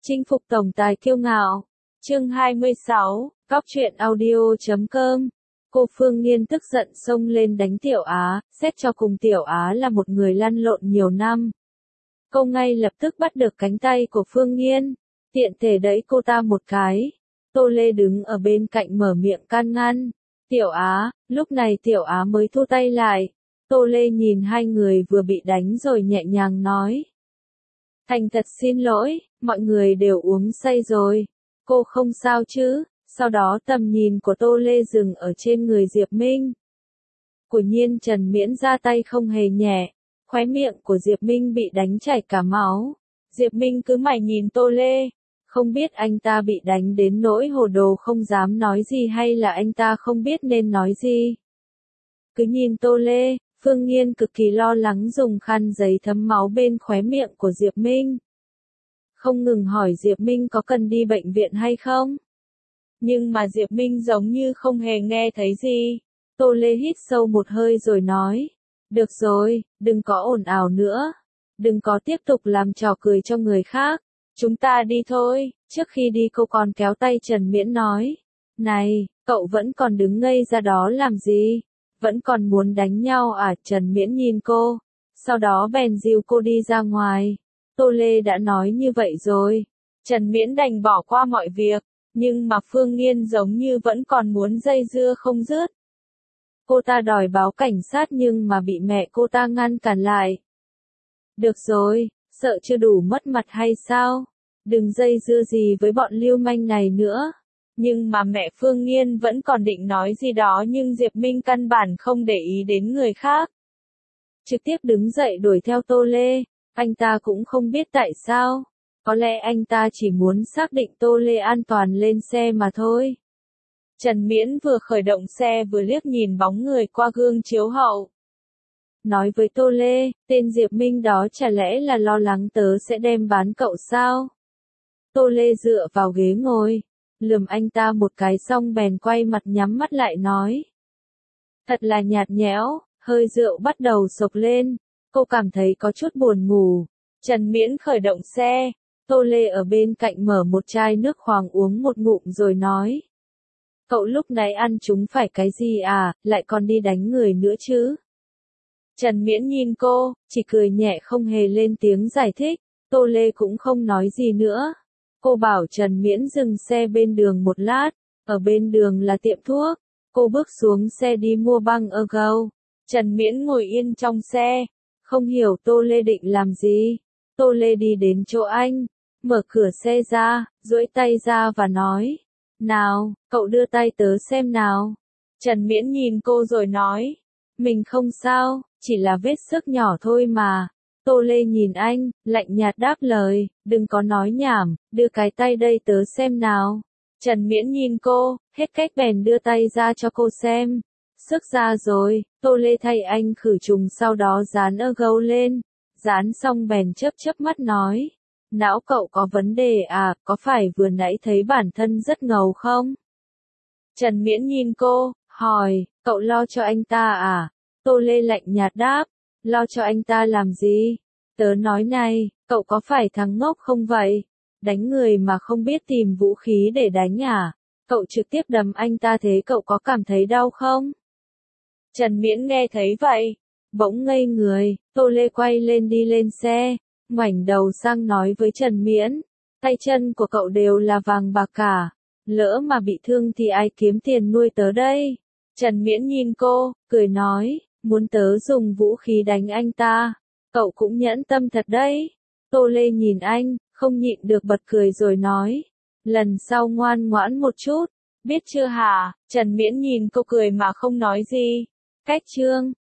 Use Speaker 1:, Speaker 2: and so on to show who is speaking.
Speaker 1: Chinh phục tổng tài kiêu ngạo. Chương 26, Cóc truyện audio.com. Cô Phương Nghiên tức giận xông lên đánh Tiểu Á, xét cho cùng Tiểu Á là một người lăn lộn nhiều năm. Cô ngay lập tức bắt được cánh tay của Phương Nghiên, tiện thể đẩy cô ta một cái. Tô Lê đứng ở bên cạnh mở miệng can ngăn. Tiểu Á, lúc này Tiểu Á mới thu tay lại. Tô Lê nhìn hai người vừa bị đánh rồi nhẹ nhàng nói. Thành thật xin lỗi, mọi người đều uống say rồi. Cô không sao chứ? Sau đó tầm nhìn của Tô Lê dừng ở trên người Diệp Minh. Quả nhiên Trần Miễn ra tay không hề nhẹ, khóe miệng của Diệp Minh bị đánh chảy cả máu. Diệp Minh cứ mải nhìn Tô Lê, không biết anh ta bị đánh đến nỗi hồ đồ không dám nói gì hay là anh ta không biết nên nói gì. Cứ nhìn Tô Lê, Phương Nghiên cực kỳ lo lắng dùng khăn giấy thấm máu bên khóe miệng của Diệp Minh. Không ngừng hỏi Diệp Minh có cần đi bệnh viện hay không. Nhưng mà Diệp Minh giống như không hề nghe thấy gì. Tô Lê hít sâu một hơi rồi nói. Được rồi, đừng có ồn ào nữa. Đừng có tiếp tục làm trò cười cho người khác. Chúng ta đi thôi. Trước khi đi cô còn kéo tay Trần Miễn nói. Này, cậu vẫn còn đứng ngây ra đó làm gì? Vẫn còn muốn đánh nhau à? Trần Miễn nhìn cô. Sau đó bèn dìu cô đi ra ngoài. Tô Lê đã nói như vậy rồi. Trần Miễn đành bỏ qua mọi việc. Nhưng mà Phương Nghiên giống như vẫn còn muốn dây dưa không dứt. Cô ta đòi báo cảnh sát nhưng mà bị mẹ cô ta ngăn cản lại. Được rồi, sợ chưa đủ mất mặt hay sao? Đừng dây dưa gì với bọn lưu manh này nữa. Nhưng mà mẹ Phương Nghiên vẫn còn định nói gì đó nhưng Diệp Minh căn bản không để ý đến người khác. Trực tiếp đứng dậy đuổi theo Tô Lê, anh ta cũng không biết tại sao. Có lẽ anh ta chỉ muốn xác định Tô Lê an toàn lên xe mà thôi. Trần Miễn vừa khởi động xe vừa liếc nhìn bóng người qua gương chiếu hậu. Nói với Tô Lê, tên Diệp Minh đó chả lẽ là lo lắng tớ sẽ đem bán cậu sao? Tô Lê dựa vào ghế ngồi, lườm anh ta một cái xong bèn quay mặt nhắm mắt lại nói. Thật là nhạt nhẽo, hơi rượu bắt đầu sộc lên, cô cảm thấy có chút buồn ngủ. Trần Miễn khởi động xe, Tô Lê ở bên cạnh mở một chai nước khoáng uống một ngụm rồi nói. Cậu lúc nãy ăn chúng phải cái gì à, lại còn đi đánh người nữa chứ? Trần Miễn nhìn cô, chỉ cười nhẹ không hề lên tiếng giải thích, Tô Lê cũng không nói gì nữa. Cô bảo Trần Miễn dừng xe bên đường một lát, ở bên đường là tiệm thuốc. Cô bước xuống xe đi mua băng Ergo. Trần Miễn ngồi yên trong xe, không hiểu Tô Lê định làm gì. Tô Lê đi đến chỗ anh, mở cửa xe ra, duỗi tay ra và nói. Nào, cậu đưa tay tớ xem nào. Trần Miễn nhìn cô rồi nói. Mình không sao, chỉ là vết xước nhỏ thôi mà. Tô Lê nhìn anh, lạnh nhạt đáp lời, đừng có nói nhảm, đưa cái tay đây tớ xem nào. Trần Miễn nhìn cô, hết cách bèn đưa tay ra cho cô xem. Xước ra rồi, Tô Lê thay anh khử trùng sau đó dán Ergo lên. Dán xong bèn chớp chớp mắt nói. Não cậu có vấn đề à, có phải vừa nãy thấy bản thân rất ngầu không? Trần Miễn nhìn cô, hỏi, cậu lo cho anh ta à? Tô Lê lạnh nhạt đáp, lo cho anh ta làm gì? Tớ nói này, cậu có phải thằng ngốc không vậy? Đánh người mà không biết tìm vũ khí để đánh à? Cậu trực tiếp đấm anh ta thế cậu có cảm thấy đau không? Trần Miễn nghe thấy vậy, bỗng ngây người, Tô Lê quay lên đi lên xe, ngoảnh đầu sang nói với Trần Miễn, tay chân của cậu đều là vàng bạc cả, lỡ mà bị thương thì ai kiếm tiền nuôi tớ đây? Trần Miễn nhìn cô, cười nói, muốn tớ dùng vũ khí đánh anh ta, cậu cũng nhẫn tâm thật đấy. Tô Lê nhìn anh, không nhịn được bật cười rồi nói, lần sau ngoan ngoãn một chút, biết chưa hả? Trần Miễn nhìn cô cười mà không nói gì. Cách chương